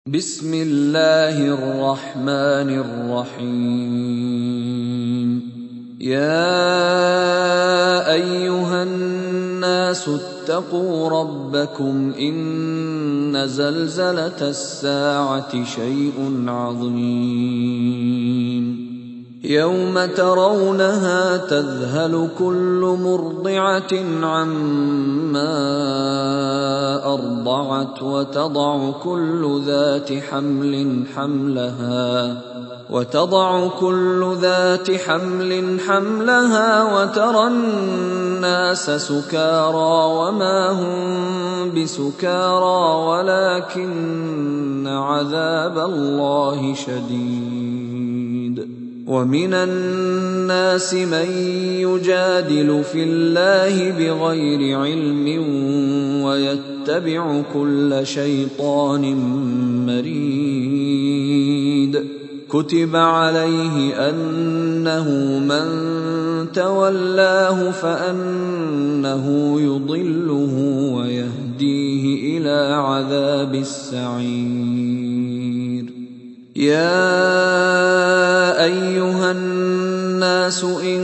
بسم الله الرحمن الرحيم. يا أيها الناس اتقوا ربكم إن زلزلة الساعة شيء عظيم يوم ترونها تذهل كل مرضعة عما أرضعت وتضع كل ذات حمل حملها وترى الناس سكارى وما هم بسكارى ولكن عذاب الله شديد. ومن الناس من يجادل في الله بغير علم ويتبع كل شيطان مريد. كتب عليه أنه من تولاه فأنه يضله ويهديه إلى عذاب السعير. يا أيها الناس إن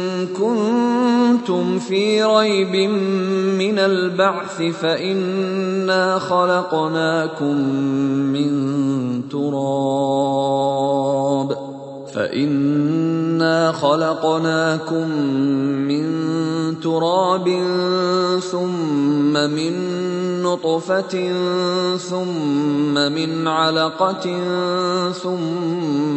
كنتم في ريب من البعث فإنا خلقناكم من تراب ثم من نطفة ثم من علقة ثم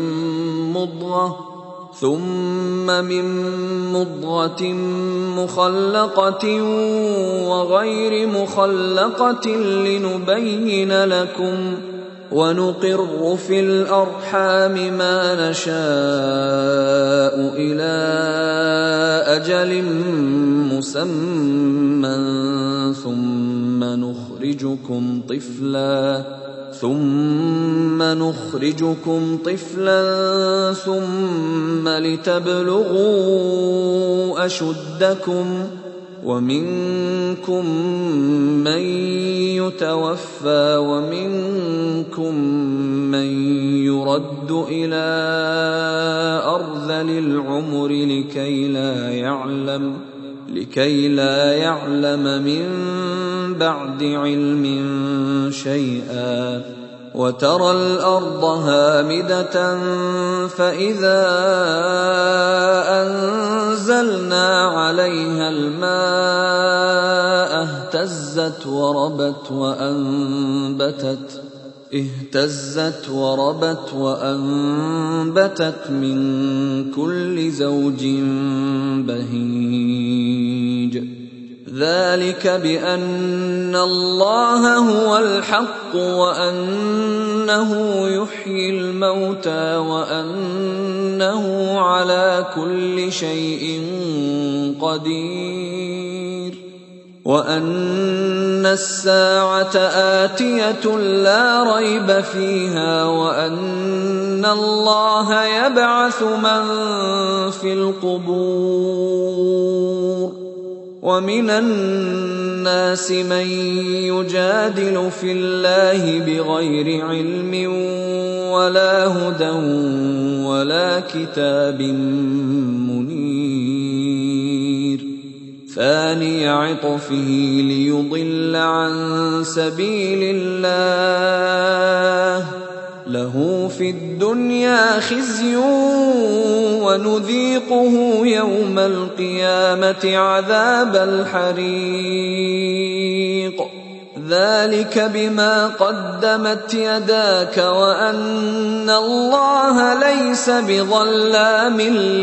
من مضغة مخلقة وغير مخلقة لنبين لكم ونقر في الأرحام ما نشاء إلى أجل مسمى ثم نخرجكم طفلا ثم لتبلغوا أشدكم ومنكم من يتوفى ومنكم من يرد إلى أرذل العمر لكي لا يعلم من بعد علم شيئا. وترى الأرض هامدة فإذا أنزلنا عليها الماء اهتزت وربت وأنبتت من كل زوج بهيج. ذلك بأن الله هو الحق وأنه يحيي الموتى وأنه على كل شيء قدير وأن الساعة آتية لا ريب فيها وأن الله يبعث من في القبور. ومن الناس من يجادل في الله بغير علم ولا هدى ولا كتاب منير. ثاني عطفه ليضل عن سبيل الله له في الدنيا خزي ونذيقه يوم القيامة عذاب الحريق. ذلك بما قدمت يداك وأن الله ليس بظلام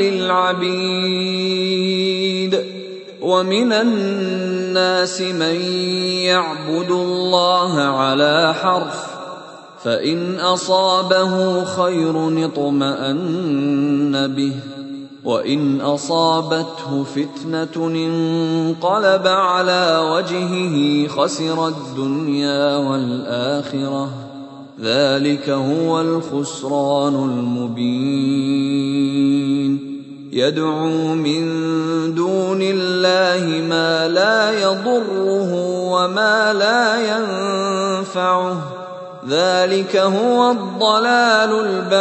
للعبيد. ومن الناس من يعبد الله على حرف فإن أصابه خير اطمأن به وإن أصابته فتنة انقلب على وجهه خسر الدنيا والآخرة. ذلك هو الخسران المبين. يدعو من دون الله ما لا يضره وما لا ينفعه ذلك هو الضلال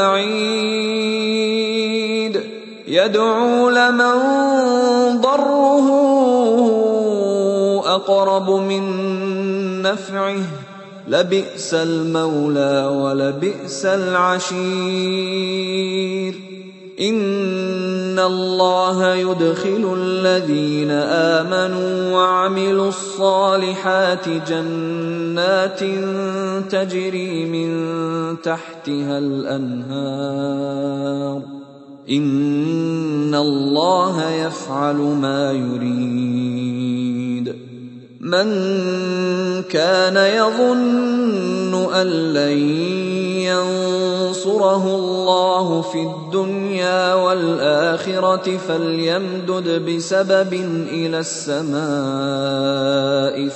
البعيد يدعو لمن ضره أقرب من نفعه لبئس المولى ولبئس العشير إن الله يدخل الذين آمنوا وعملوا الصالحات جنات تجري من تحتها الأنهار إن الله يفعل ما يريد من كان يظن أن لن ينصره الله في الدنيا والآخرة فليمدد بسبب إلى السماء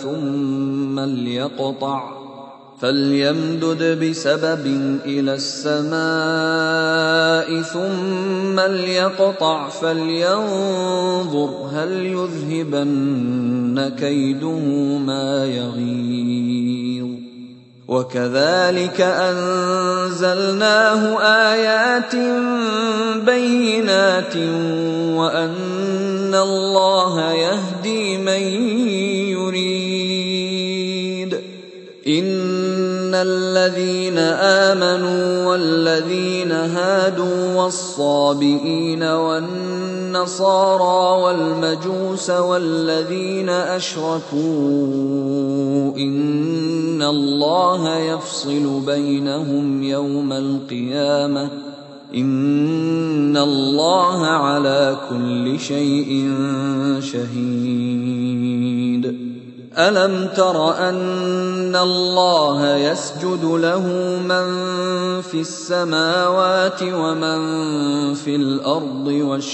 ثم ليقطع فلينظر هل يذهبن كيده ما يغيظ وكذلك أنزلناه آيات بينات وأن الله يهدي من يريد إن الذين آمنوا والذين هادوا والصابئين والنصارى والمجوس والذين أشركوا إن الله يفصل بينهم يوم القيامة إن الله على كل شيء شهيد ألم تر أن الله يسجد له من في السماوات ومن في الأرض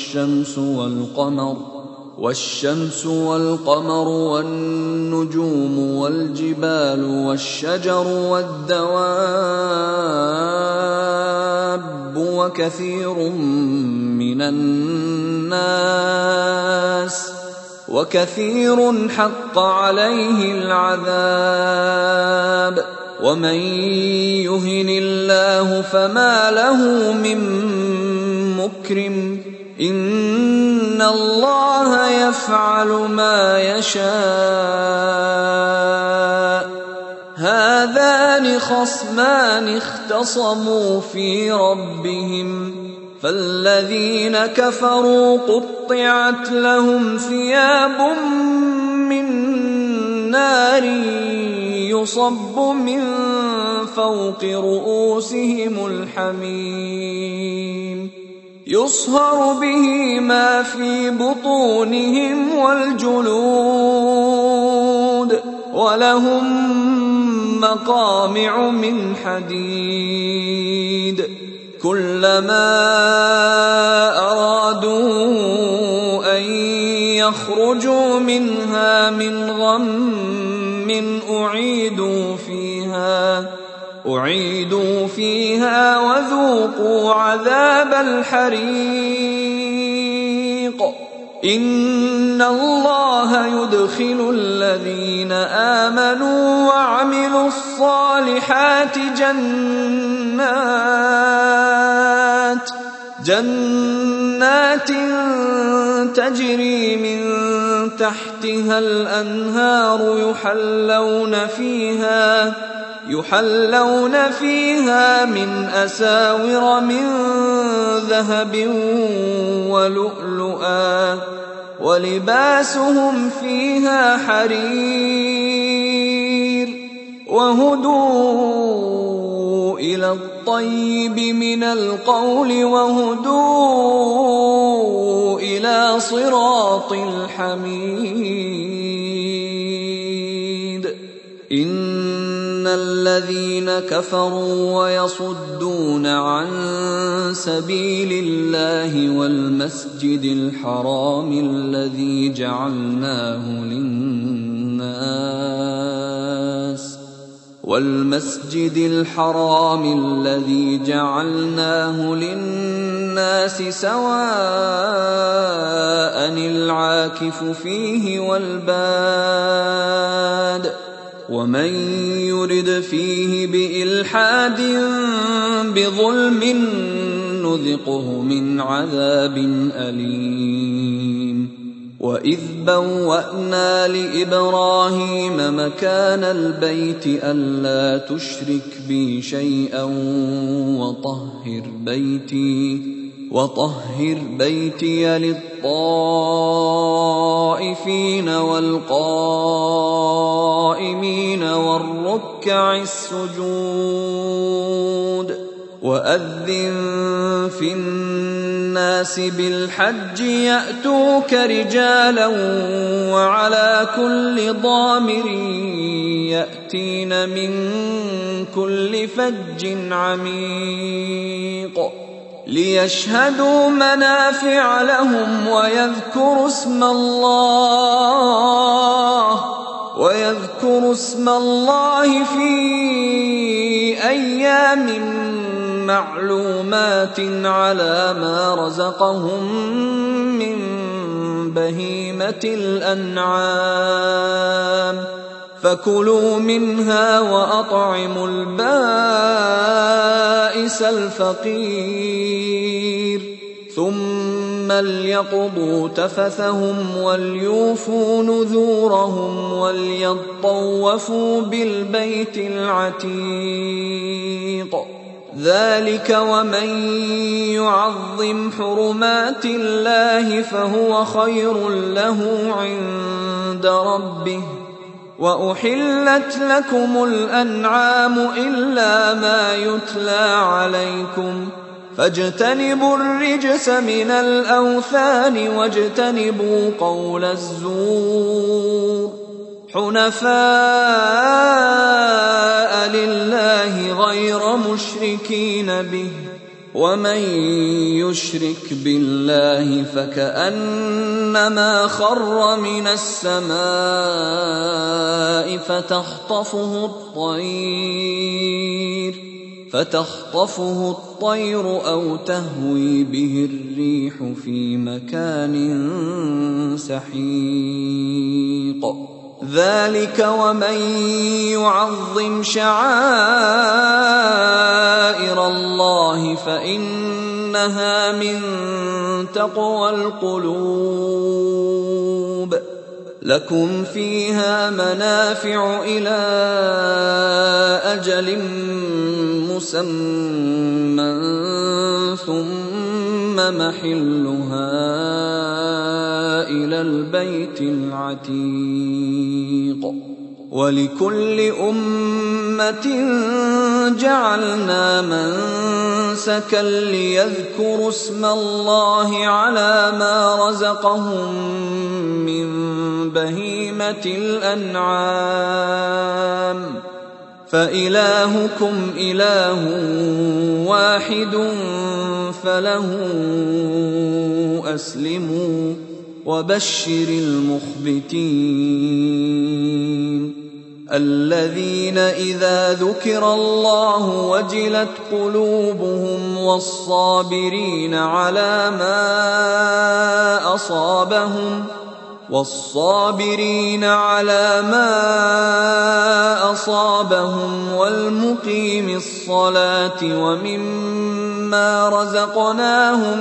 والشمس والقمر والنجوم والجبال والشجر والدواب وكثير حق عليه العذاب ومن يهن الله فما له من مكرم إن الله يفعل ما يشاء هذان خصمان اختصموا في ربهم فالذين كفروا قطعت لهم ثياب من نار يصب من فوق رؤوسهم الحميم يصهر به ما في بطونهم والجلود ولهم مقامع من حديد كلما أرادوا أن يخرجوا منها من غم أعيدوا فيها وذوقوا عذاب الحريق إن الله يدخل الذين آمنوا وعملوا الصالحات جنات تجري من تحتها الأنهار يحلون فيها من أساور من ذهب ولؤلؤا ولباسهم فيها حرير وهدوا إلى الطيب من القول وهدوا إلى صراط الحميد إن الذين كفروا ويصدون عن سبيل الله والمسجد الحرام الذي جعلناه للناس سواء العاكف فيه والباد ومن يرد فيه بإلحاد بظلم نذقه من عذاب أليم. وإذ بوأنا لإبراهيم مكان البيت ألا تشرك بي شيئا وطهر بيتي للطائفين والقائمين والركع السجود. وأذن في الناس بالحج يأتوك رجالا وعلى كل ضامر يأتين من كل فج عميق ليشهدوا منافع لهم ويذكروا اسم الله في أيام معلومات على ما رزقهم من بهيمة الأنعام فكلوا منها وأطعموا البائس الفقير ثم ليقضوا تفثهم وليوفوا نذورهم وليطوفوا بالبيت العتيق. ذلك ومن يعظم حرمات الله فهو خير له عند ربه. وأحلت لكم الأنعام إلا ما يتلى عليكم فاجتنبوا الرجس من الأوثان واجتنبوا قول الزور حنفاء لله غير مشركين به. ومن يشرك بالله فكأنما خر من السماء فتخطفه الطير أو تهوي به الريح في مكان سحيق. ذلك ومن يعظم شعائر الله فإنها من تقوى القلوب. لكم فيها منافع إلى أجل مسمى ثم محلها إلى البيت العتيق. ولكل أمة جعلنا منسكا ليذكروا اسم الله على ما رزقهم من بهيمة الأنعام فإلهكم إله واحد فله أسلموا وبشر المخبتين الذين إذا ذكر الله وجلت قلوبهم والصابرين على ما أصابهم والمقيم الصلاة ومما رزقناهم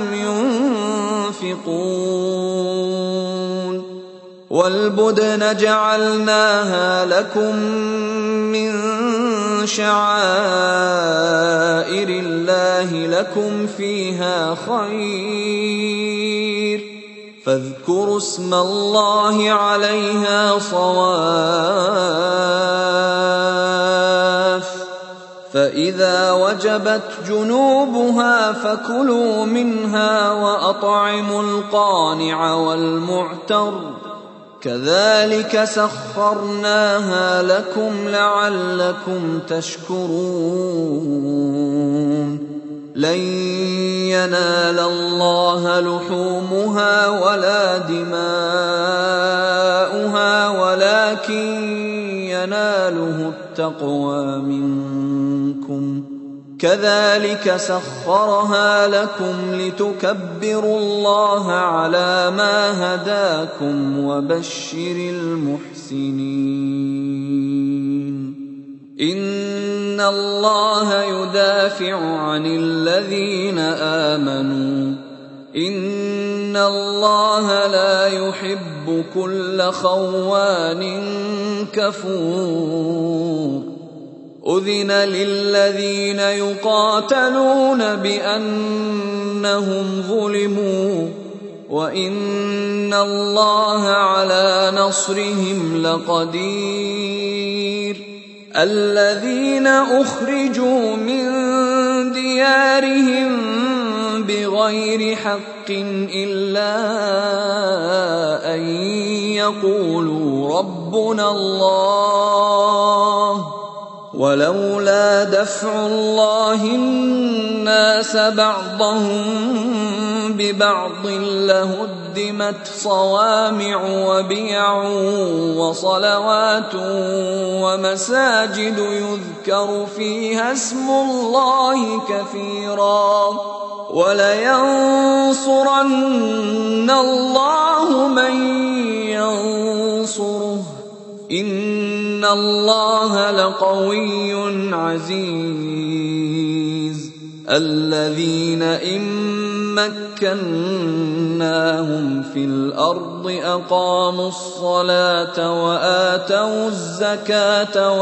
ينفقون. والبدن جعلناها لكم من شعائر الله لكم فيها خير فاذكروا اسم الله عليها صواف. فإذا وجبت جنوبها فكلوا منها وأطعموا القانع والمعتر كذلك سخرناها لكم لعلكم تشكرون. لن ينال الله لحومها ولا دماؤها ولكن يناله التقوى منكم. كذلك سخرها لكم لتكبروا الله على ما هداكم وبشر المحسنين. إِنَّ اللَّهَ يُدَافِعُ عَنِ الَّذِينَ آمَنُوا إِنَّ اللَّهَ لَا يُحِبُّ كُلَّ خَوَّانٍ كَفُورٍ أُذِنَ لِلَّذِينَ يُقَاتَلُونَ بِأَنَّهُمْ ظُلِمُوا وَإِنَّ اللَّهَ عَلَىٰ نَصْرِهِمْ لَقَدِيرٌ الَّذِينَ أُخْرِجُوا مِن دِيَارِهِم بِغَيْرِ حَقٍّ إِلَّا أَن يَقُولُوا رَبُّنَا اللَّهُ وَلَوْلَا دَفْعُ اللَّهِ النَّاسَ بَعْضَهُم بِبَعْضٍ لَّهُدِّمَتْ صَوَامِعُ وَبِيَعٌ وَصَلَوَاتٌ وَمَسَاجِدُ يُذْكَرُ فِيهَا اسْمُ اللَّهِ كَثِيرًا وَلَيَنصُرَنَّ اللَّهُ مَن يَنصُرُهُ إِنَّ اللَّهَ لَقَوِيٌّ عَزِيزٌ الَّذِينَ إِن مَّكَّنَّاهُمْ فِي الْأَرْضِ أَقَامُوا الصَّلَاةَ وَآتَوُا الزَّكَاةَ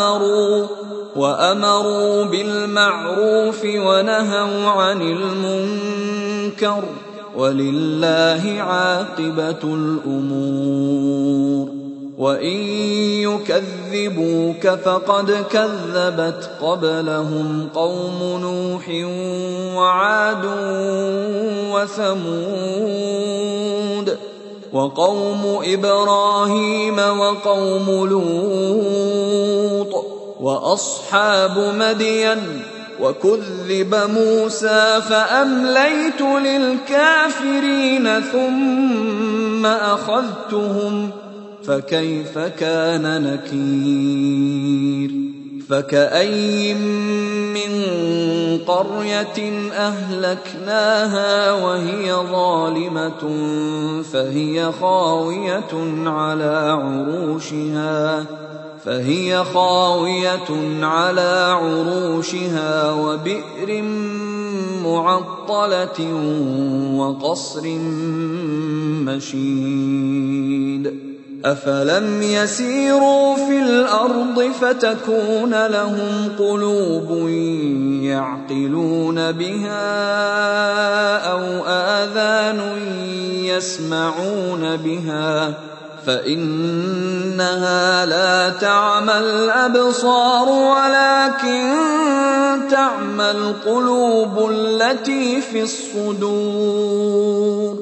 وَأَمَرُوا بِالْمَعْرُوفِ وَنَهَوْا عَنِ الْمُنكَرِ وَلِلَّهِ عَاقِبَةُ الْأُمُورِ وَإِن يُكَذِّبُوكَ فَقَدْ كَذَّبَتْ قَبْلَهُمْ قَوْمُ نُوحٍ وَعَادٌ وَثَمُودُ وَقَوْمُ إِبْرَاهِيمَ وَقَوْمُ لُوطٍ وَأَصْحَابُ مَدْيَنَ وَكُذِّبَ مُوسَىٰ فَأَمْلَيْتُ لِلْكَافِرِينَ ثُمَّ أَخَذْتُهُمْ فَكَيْفَ كَانَ نَكِيرِ فَكَأَيِّن مِّن قَرْيَةٍ أَهْلَكْنَاهَا وَهِيَ ظَالِمَةٌ فهي خاوية على عروشها وبئر معطلة وقصر مشيد أفلم يسيروا في الأرض فتكون لهم قلوب يعقلون بها أو آذان يسمعون بها فإنها لا تعمى الأبصار ولكن تعمى القلوب التي في الصدور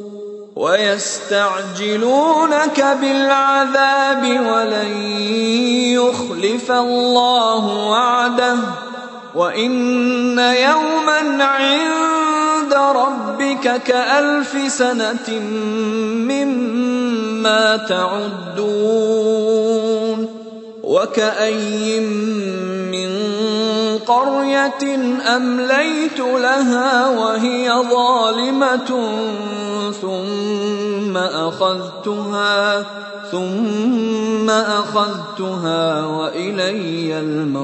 ويستعجلونك بالعذاب ولن يخلف الله وعده وإن يوما عند ربك كألف سنة مما تعدون وكأي من قرية أمليت لها وهي ظالمة ثم أخذتها وإلي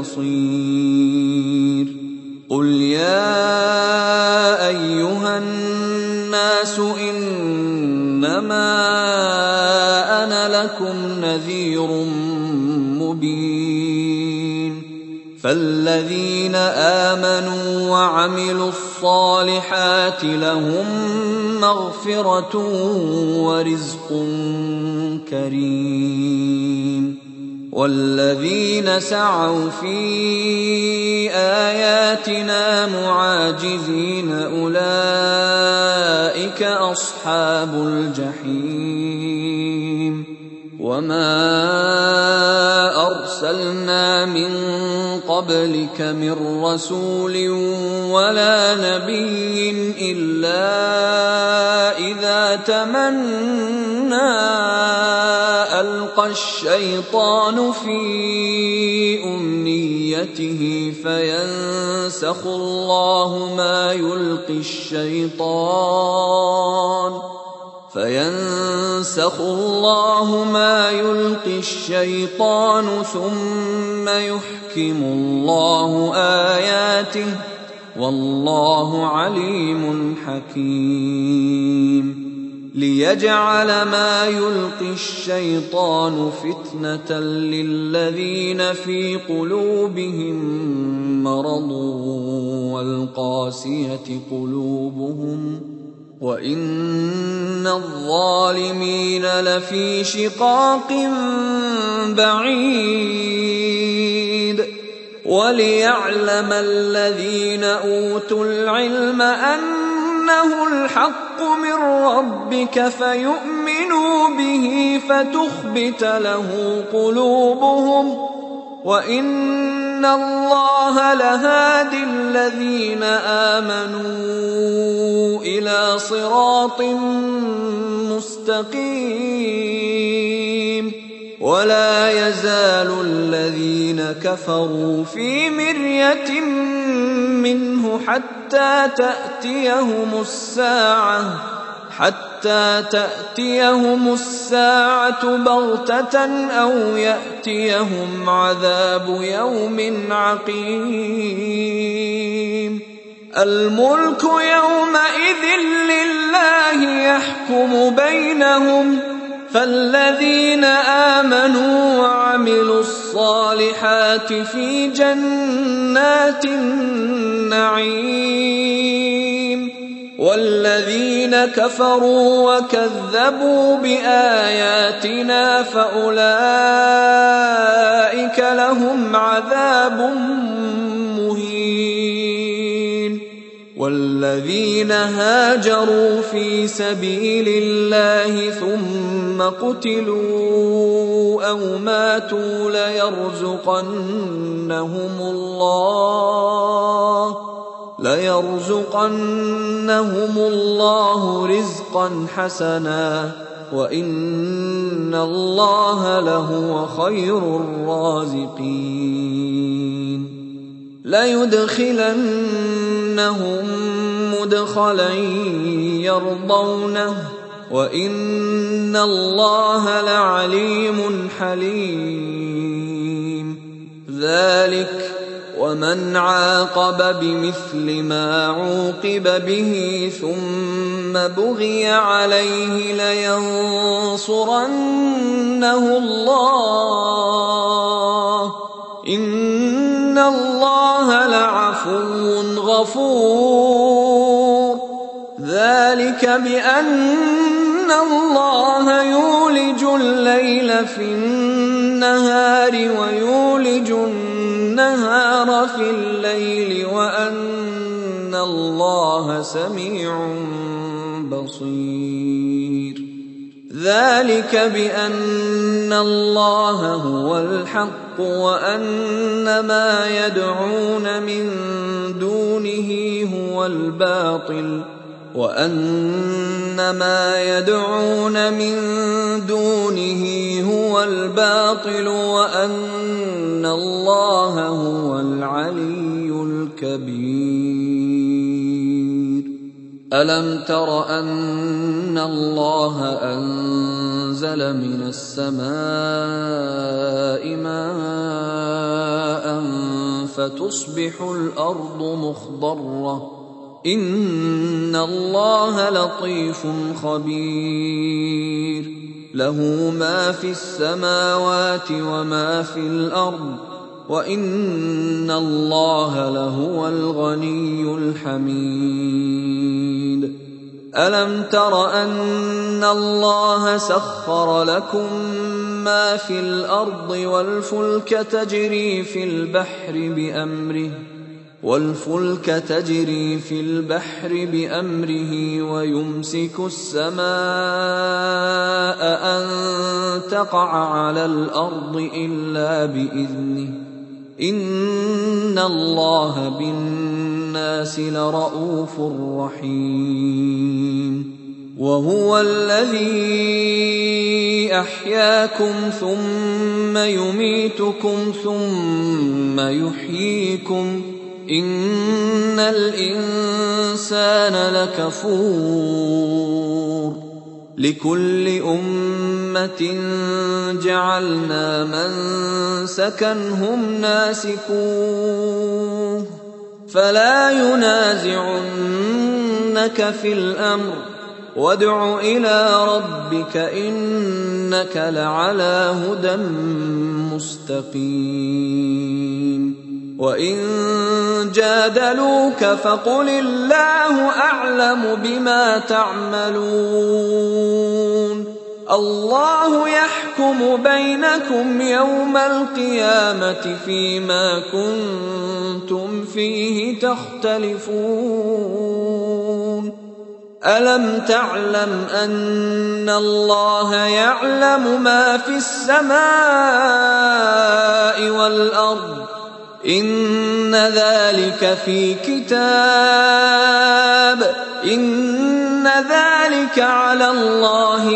المصير قل يا أيها الناس إنما أنا لكم نذير مبين فالذين آمنوا وعملوا الصالحات لهم مغفرة ورزق كريم والذين سعوا في آياتنا معاجزين أولئك أصحاب الجحيم وما أرسلنا من قبلك من رسول ولا نبي إلا إذا تمنى ألقى الشيطان في أمنيته فينسخ الله ما يلقي الشيطان ثم يحكم ليحكم الله آياته والله عليم حكيم ليجعل ما يلقي الشيطان فتنة للذين في قلوبهم مرض والقاسية قلوبهم وإن الظالمين لفي شقاق بعيد وليعلم الذين أوتوا العلم أنه الحق من ربك فيؤمنوا به فتخبت له قلوبهم وإن الله لهادي الذين آمنوا إلى صراط مستقيم ولا يزال الذين كفروا في مرية منه حتى تأتيهم الساعة بغتة أو يأتيهم عذاب يوم عقيم الملك يومئذ لله يحكم بينهم فالذين آمنوا وعملوا الصالحات في جنات النعيم والذين كفروا وكذبوا بآياتنا فأولئك لهم عذاب مهين والذين هاجروا في سبيل الله ثم قتلوا أو ماتوا ليرزقنهم الله رزقا حسنا وإن الله لهو خير الرازقين ليدخلنهم مدخلا يرضونه وإن الله لعليم حليم ذلك ومن عاقب بمثل ما عوقب به ثم بغي عليه لينصرنه الله إن الله لعفو غفور ذلك بأن الله يولج الليل في النهار ويولج النهار في الليل وأن الله سميع بصير ذلك بأن الله هو الحق وأن ما يدعون من دونه هو الباطل وأن الله هو العلي الكبير ألم تر أن الله أنزل من السماء ماء فتصبح الأرض مخضرة إن الله لطيف خبير له ما في السماوات وما في الأرض وإن الله لهو الغني الحميد ألم تر أن الله سخر لكم ما في الأرض والفلك تجري في البحر بأمره ويمسك السماء أن تقع على الأرض إلا بإذنه إن الله بالناس لرءوف رحيم وهو الذي أحياكم ثم يميتكم ثم يحييكم إن الإنسان لكفور لكل أمة جعلنا منسكا هم ناسكوه فلا ينازعنك في الأمر وادع إلى ربك إنك لعلى هدى مستقيم وإن جادلوك فقل الله أعلم بما تعملون الله يحكم بينكم يوم القيامة فيما كنتم فيه تختلفون ألم تعلم أن الله يعلم ما في السماء والأرض إن ذلك في كتاب إن ذلك على الله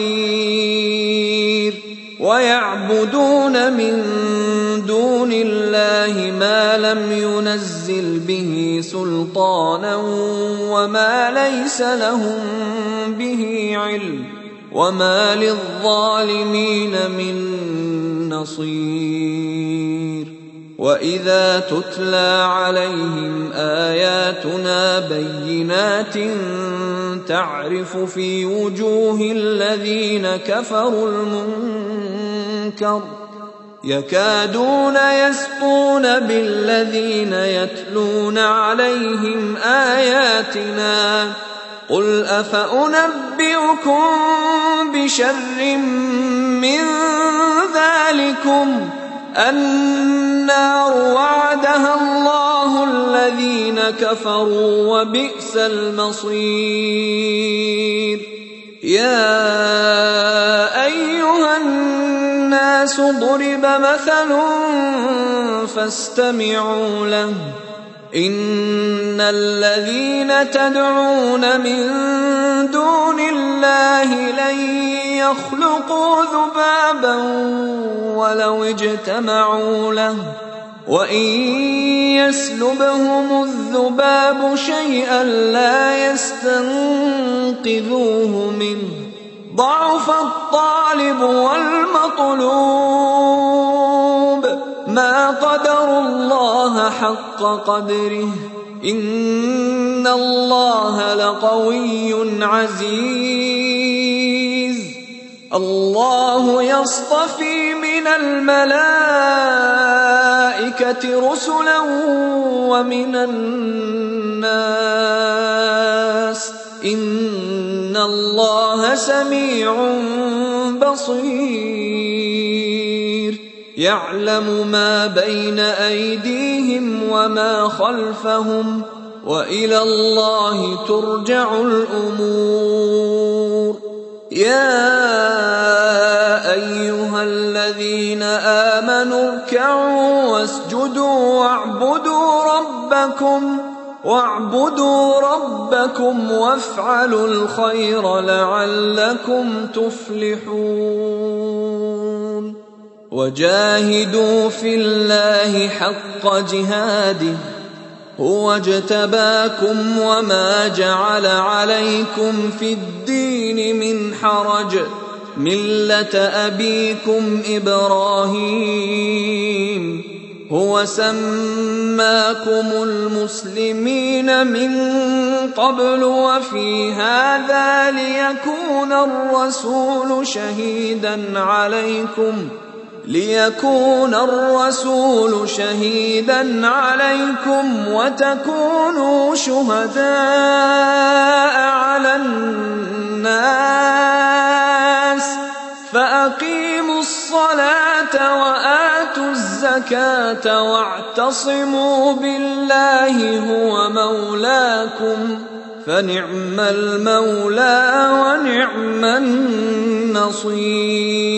يسير ويعبدون من دون الله ما لم ينزل به سلطانا وما ليس لهم به علم وما للظالمين من نصير وإذا تتلى عليهم آياتنا بينات تعرف في وجوه الذين كفروا المنكر يكادون يسطون بالذين يتلون عليهم آياتنا قل أفأنبئكم بشر من ذلكم النار وعدها الله الذين كفروا وبئس المصير يا أيها الناس ضرب مثل فاستمعوا له إن الذين تدعون من دون الله لن يخلقوا ذبابا ولو اجتمعوا له وإن يسلبهم الذباب شيئا لا يستنقذوه منه ضعف الطالب والمطلوب ما قدروا الله حق قدره إن الله لقوي عزيز الله يصطفي من الملائكة رسلا ومن الناس إن الله سميع بصير يعلم ما بين أيديهم وما خلفهم وإلى الله ترجع الأمور يا أيها الذين آمنوا اركعوا واسجدوا واعبدوا ربكم وافعلوا الخير لعلكم تفلحون وجاهدوا في الله حق جهاده هو اجتباكم وما جعل عليكم في الدين من حرج ملة أبيكم إبراهيم هو سماكم المسلمين من قبل وفي هذا ليكون الرسول شهيدا عليكم وتكونوا شهداء على الناس فأقيموا الصلاة وآتوا الزكاة واعتصموا بالله هو مولاكم فنعم المولى ونعم النصير